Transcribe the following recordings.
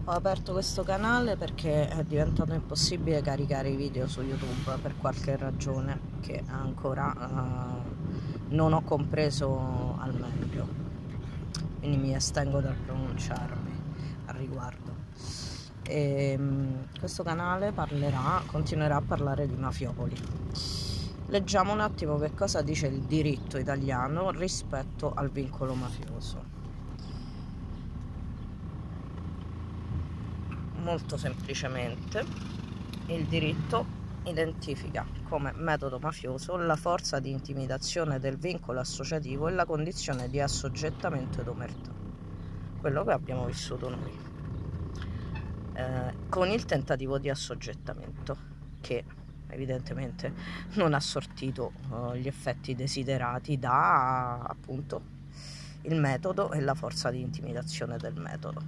Ho aperto questo canale perché è diventato impossibile caricare i video su YouTube per qualche ragione che ancora non ho compreso al meglio, quindi mi astengo dal pronunciarmi al riguardo. Questo canale continuerà a parlare di mafiopoli. Leggiamo un attimo che cosa dice il diritto italiano rispetto al vincolo mafioso. Molto semplicemente, il diritto identifica come metodo mafioso la forza di intimidazione del vincolo associativo e la condizione di assoggettamento ed omertà, quello che abbiamo vissuto noi, con il tentativo di assoggettamento che evidentemente non ha sortito gli effetti desiderati da appunto il metodo e la forza di intimidazione del metodo,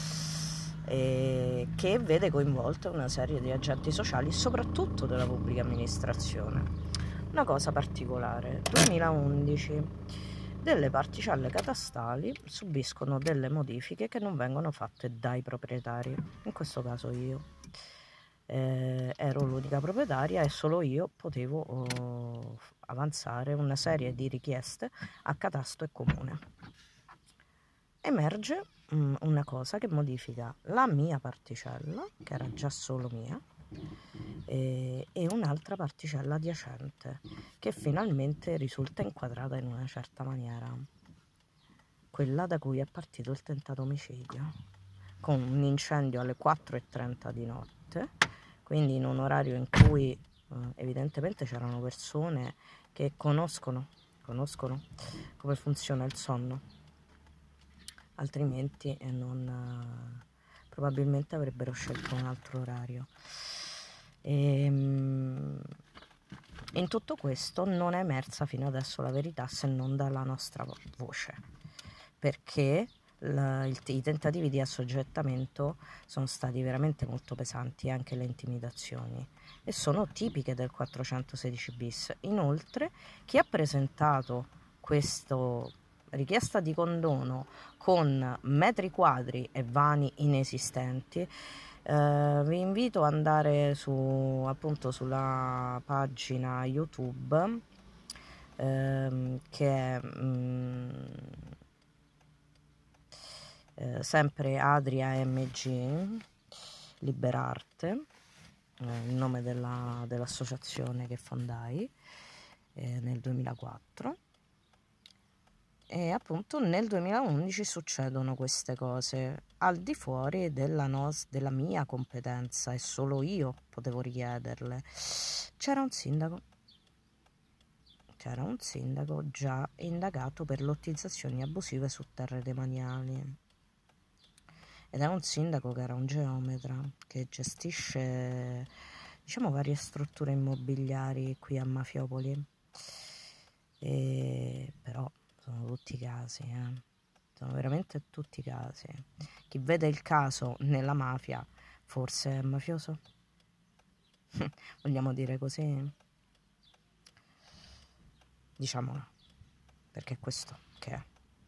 che vede coinvolte una serie di agenti sociali, soprattutto della pubblica amministrazione. Una cosa particolare: 2011, delle particelle catastali subiscono delle modifiche che non vengono fatte dai proprietari, in questo caso io. Ero l'unica proprietaria e solo io potevo avanzare una serie di richieste a catasto e comune. Emerge una cosa che modifica la mia particella, che era già solo mia, e un'altra particella adiacente, che finalmente risulta inquadrata in una certa maniera, quella da cui è partito il tentato omicidio, con un incendio alle 4:30 di notte, quindi in un orario in cui evidentemente c'erano persone che conoscono come funziona il sonno, altrimenti probabilmente avrebbero scelto un altro orario. In tutto questo non è emersa fino adesso la verità, se non dalla nostra voce, perché i tentativi di assoggettamento sono stati veramente molto pesanti, anche le intimidazioni, e sono tipiche del 416 bis. Inoltre, chi ha presentato questa richiesta di condono con metri quadri e vani inesistenti, vi invito ad andare appunto sulla pagina YouTube che è sempre Adria MG Liberarte, il nome dell'associazione che fondai nel 2004. E appunto nel 2011 succedono queste cose al di fuori della mia competenza, e solo io potevo richiederle. C'era un sindaco già indagato per lottizzazioni abusive su terre demaniali, ed è un sindaco che era un geometra che gestisce, diciamo, varie strutture immobiliari qui a Mafiopoli, però sono tutti casi, sono veramente tutti casi. Chi vede il caso nella mafia forse è mafioso? Vogliamo dire così? Diciamolo, perché è questo che è.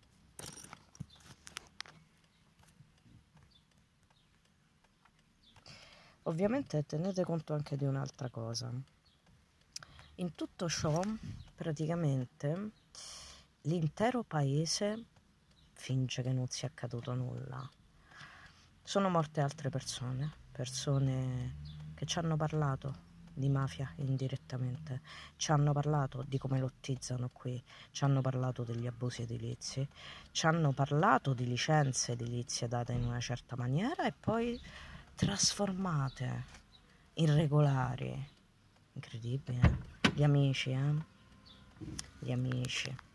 Ovviamente tenete conto anche di un'altra cosa. In tutto ciò, praticamente, l'intero paese finge che non sia accaduto nulla. Sono morte altre persone che ci hanno parlato di mafia indirettamente, ci hanno parlato di come lottizzano qui, ci hanno parlato degli abusi edilizi, ci hanno parlato di licenze edilizie date in una certa maniera e poi trasformate irregolari. Incredibile. Gli amici,